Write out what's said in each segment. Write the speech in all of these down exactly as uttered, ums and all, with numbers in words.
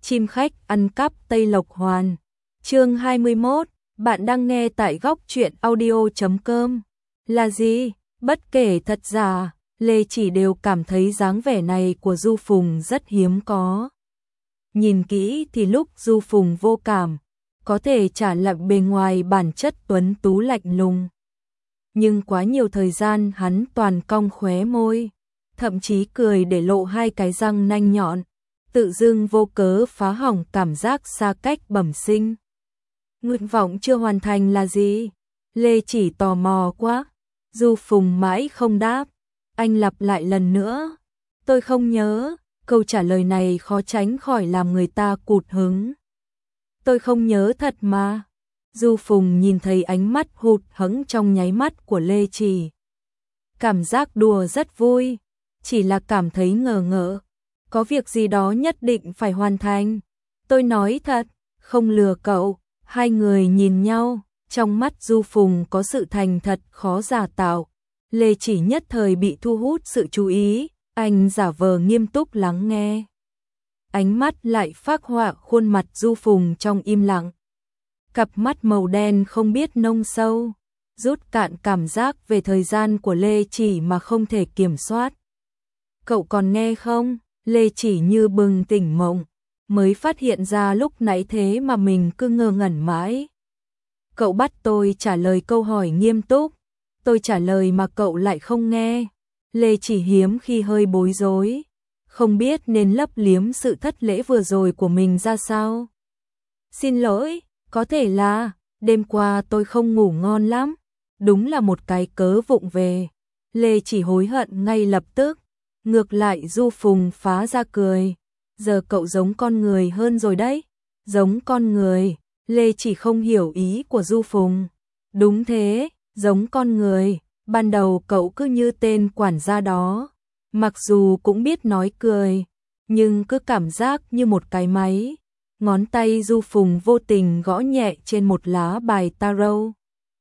Chim khách ăn cắp Tây Lộc Hoàn. Chương hai mươi mốt, bạn đang nghe tại góc truyện audio chấm com. Là gì? Bất kể thật giả, Lê Chỉ đều cảm thấy dáng vẻ này của Du Phùng rất hiếm có. Nhìn kỹ thì lúc Du Phùng vô cảm, có thể trả lại bề ngoài bản chất tuấn tú lạnh lùng. Nhưng quá nhiều thời gian hắn toàn cong khóe môi, thậm chí cười để lộ hai cái răng nanh nhọn, tự dưng vô cớ phá hỏng cảm giác xa cách bẩm sinh. Nguyện vọng chưa hoàn thành là gì? Lê Chỉ tò mò quá. Du Phùng mãi không đáp. Anh lặp lại lần nữa. Tôi không nhớ. Câu trả lời này khó tránh khỏi làm người ta cụt hứng. Tôi không nhớ thật mà. Du Phùng nhìn thấy ánh mắt hụt hẫng trong nháy mắt của Lê Chỉ. Cảm giác đùa rất vui, chỉ là cảm thấy ngờ ngợ. Có việc gì đó nhất định phải hoàn thành. Tôi nói thật, không lừa cậu. Hai người nhìn nhau, trong mắt Du Phùng có sự thành thật khó giả tạo. Lê Chỉ nhất thời bị thu hút sự chú ý, anh giả vờ nghiêm túc lắng nghe. Ánh mắt lại phác họa khuôn mặt Du Phùng trong im lặng. Cặp mắt màu đen không biết nông sâu, rút cạn cảm giác về thời gian của Lê Chỉ mà không thể kiểm soát. Cậu còn nghe không? Lê Chỉ như bừng tỉnh mộng, mới phát hiện ra lúc nãy thế mà mình cứ ngơ ngẩn mãi. Cậu bắt tôi trả lời câu hỏi nghiêm túc, tôi trả lời mà cậu lại không nghe. Lê Chỉ hiếm khi hơi bối rối, không biết nên lấp liếm sự thất lễ vừa rồi của mình ra sao. Xin lỗi, có thể là đêm qua tôi không ngủ ngon lắm, đúng là một cái cớ vụng về. Lê Chỉ hối hận ngay lập tức. Ngược lại Du Phùng phá ra cười. Giờ cậu giống con người hơn rồi đấy. Giống con người. Lê Chỉ không hiểu ý của Du Phùng. Đúng thế, giống con người. Ban đầu cậu cứ như tên quản gia đó. Mặc dù cũng biết nói cười, nhưng cứ cảm giác như một cái máy. Ngón tay Du Phùng vô tình gõ nhẹ trên một lá bài tarot.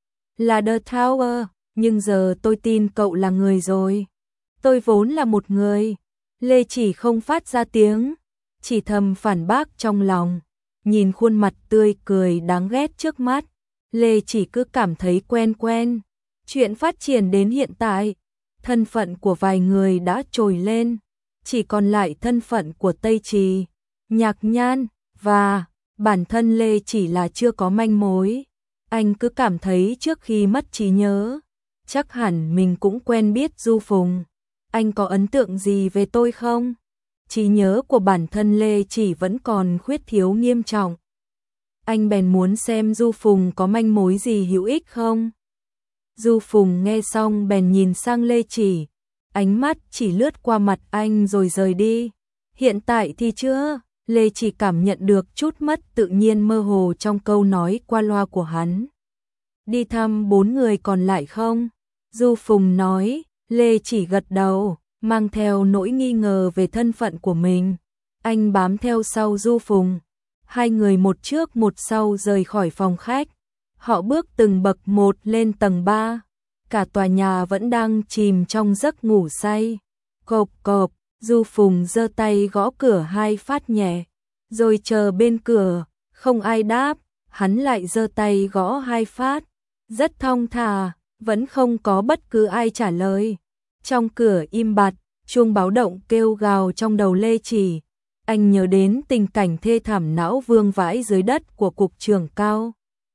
Là The Tower, nhưng giờ tôi tin cậu là người rồi. Tôi vốn là một người. Lê Chỉ không phát ra tiếng, chỉ thầm phản bác trong lòng. Nhìn khuôn mặt tươi cười đáng ghét trước mắt, Lê Chỉ cứ cảm thấy quen quen. Chuyện phát triển đến hiện tại, thân phận của vài người đã trồi lên, chỉ còn lại thân phận của Tây Trì, Nhạc Nhan và bản thân Lê Chỉ là chưa có manh mối. Anh cứ cảm thấy trước khi mất trí nhớ, chắc hẳn mình cũng quen biết Du Phùng. Anh có ấn tượng gì về tôi không? Trí nhớ của bản thân Lê Chỉ vẫn còn khuyết thiếu nghiêm trọng. Anh bèn muốn xem Du Phùng có manh mối gì hữu ích không? Du Phùng nghe xong bèn nhìn sang Lê Chỉ, ánh mắt chỉ lướt qua mặt anh rồi rời đi. Hiện tại thì chưa, Lê Chỉ cảm nhận được chút mất tự nhiên mơ hồ trong câu nói qua loa của hắn. Đi thăm bốn người còn lại không? Du Phùng nói. Lê Chỉ gật đầu, mang theo nỗi nghi ngờ về thân phận của mình. Anh bám theo sau Du Phùng. Hai người một trước một sau rời khỏi phòng khách. Họ bước từng bậc một lên tầng ba. Cả tòa nhà vẫn đang chìm trong giấc ngủ say. Cộp cộp, Du Phùng giơ tay gõ cửa hai phát nhẹ. Rồi chờ bên cửa, không ai đáp. Hắn lại giơ tay gõ hai phát. Rất thong thả, vẫn không có bất cứ ai trả lời. Trong cửa im bặt, chuông báo động kêu gào trong đầu Lê Chỉ. Anh nhớ đến tình cảnh thê thảm não vương vãi dưới đất của cục trưởng Cao.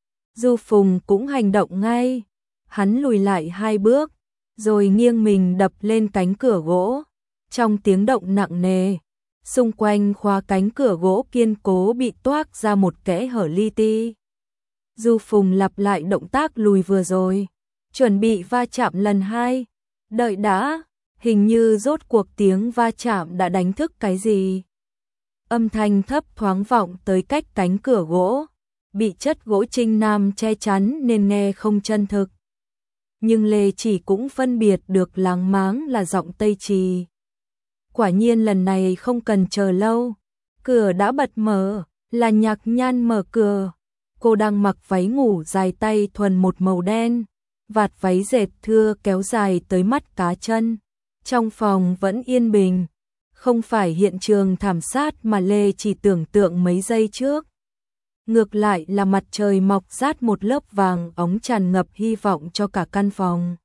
Du Phùng cũng hành động ngay. Hắn lùi lại hai bước, rồi nghiêng mình đập lên cánh cửa gỗ. Trong tiếng động nặng nề, xung quanh khóa cánh cửa gỗ kiên cố bị toác ra một kẽ hở li ti. Du Phùng lặp lại động tác lùi vừa rồi, chuẩn bị va chạm lần hai. Đợi đã, hình như rốt cuộc tiếng va chạm đã đánh thức cái gì. Âm thanh thấp thoáng vọng tới cách cánh cửa gỗ, bị chất gỗ trinh nam che chắn nên nghe không chân thực. Nhưng Lê Chỉ cũng phân biệt được láng máng là giọng Tây Trì. Quả nhiên lần này không cần chờ lâu, cửa đã bật mở, là Nhạc Nhan mở cửa. Cô đang mặc váy ngủ dài tay thuần một màu đen. Vạt váy dệt thưa kéo dài tới mắt cá chân. Trong phòng vẫn yên bình, không phải hiện trường thảm sát mà Lê chỉ tưởng tượng mấy giây trước. Ngược lại là mặt trời mọc rát một lớp vàng óng tràn ngập hy vọng cho cả căn phòng.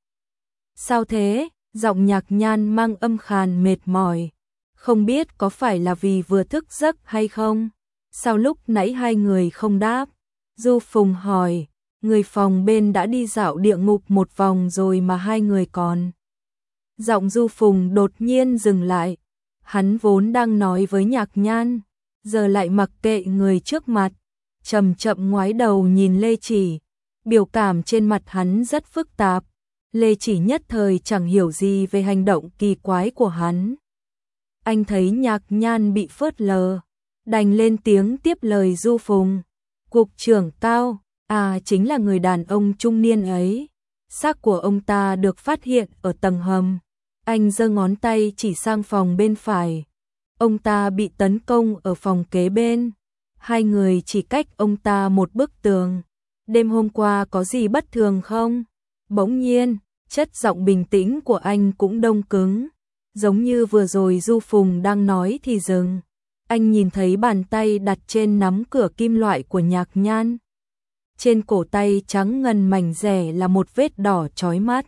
Sao thế? Giọng Nhạc Nhan mang âm khàn mệt mỏi. Không biết có phải là vì vừa thức giấc hay không? Sao lúc nãy hai người không đáp? Du Phùng hỏi, người phòng bên đã đi dạo địa ngục một vòng rồi mà hai người còn. Giọng Du Phùng đột nhiên dừng lại. Hắn vốn đang nói với Nhạc Nhan, giờ lại mặc kệ người trước mặt, chậm chậm ngoái đầu nhìn Lê Chỉ. Biểu cảm trên mặt hắn rất phức tạp. Lê Chỉ nhất thời chẳng hiểu gì về hành động kỳ quái của hắn. Anh thấy Nhạc Nhan bị phớt lờ, đành lên tiếng tiếp lời Du Phùng. Cục trưởng Cao, à chính là người đàn ông trung niên ấy. Xác của ông ta được phát hiện ở tầng hầm. Anh giơ ngón tay chỉ sang phòng bên phải. Ông ta bị tấn công ở phòng kế bên. Hai người chỉ cách ông ta một bức tường. Đêm hôm qua có gì bất thường không? Bỗng nhiên, chất giọng bình tĩnh của anh cũng đông cứng. Giống như vừa rồi Du Phùng đang nói thì dừng. Anh nhìn thấy bàn tay đặt trên nắm cửa kim loại của Nhạc Nhan. Trên cổ tay trắng ngần mảnh rẻ là một vết đỏ chói mắt.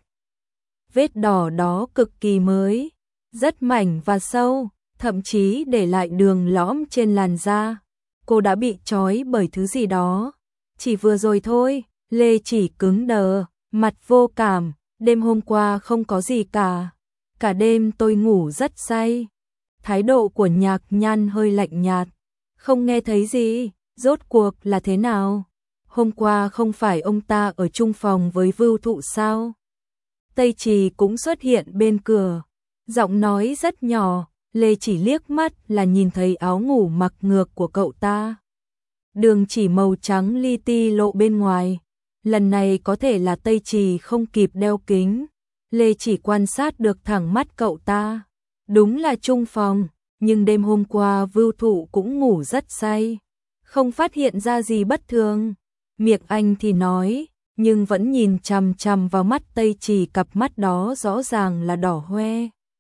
Vết đỏ đó cực kỳ mới, rất mảnh và sâu, thậm chí để lại đường lõm trên làn da. Cô đã bị trói bởi thứ gì đó. Chỉ vừa rồi thôi, Lê Chỉ cứng đờ, mặt vô cảm. Đêm hôm qua không có gì cả. Cả đêm tôi ngủ rất say. Thái độ của Nhạc Nhan hơi lạnh nhạt. Không nghe thấy gì, rốt cuộc là thế nào? Hôm qua không phải ông ta ở chung phòng với Vưu Thụ sao? Tây Trì cũng xuất hiện bên cửa. Giọng nói rất nhỏ, Lê chỉ liếc mắt là nhìn thấy áo ngủ mặc ngược của cậu ta. Đường chỉ màu trắng li ti lộ bên ngoài. Lần này có thể là Tây Trì không kịp đeo kính. Lê chỉ quan sát được thẳng mắt cậu ta. Đúng là chung phòng, nhưng đêm hôm qua Vưu Thụ cũng ngủ rất say. Không phát hiện ra gì bất thường. Miệng anh thì nói, nhưng vẫn nhìn chằm chằm vào mắt Tây Trì, cặp mắt đó rõ ràng là đỏ hoe.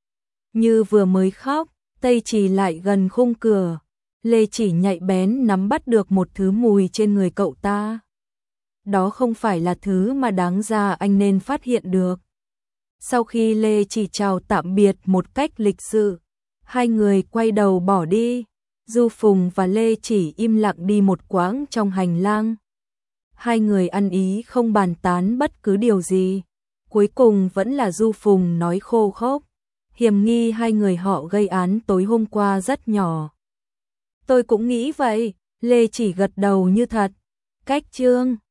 Như vừa mới khóc, Tây Trì lại gần khung cửa. Lê chỉ nhạy bén nắm bắt được một thứ mùi trên người cậu ta. Đó không phải là thứ mà đáng ra anh nên phát hiện được. Sau khi Lê chỉ chào tạm biệt một cách lịch sự, hai người quay đầu bỏ đi. Du Phùng và Lê chỉ im lặng đi một quãng trong hành lang. Hai người ăn ý không bàn tán bất cứ điều gì. Cuối cùng vẫn là Du Phùng nói khô khốc. Hiểm nghi hai người họ gây án tối hôm qua rất nhỏ. Tôi cũng nghĩ vậy, Lê chỉ gật đầu như thật. Cách chương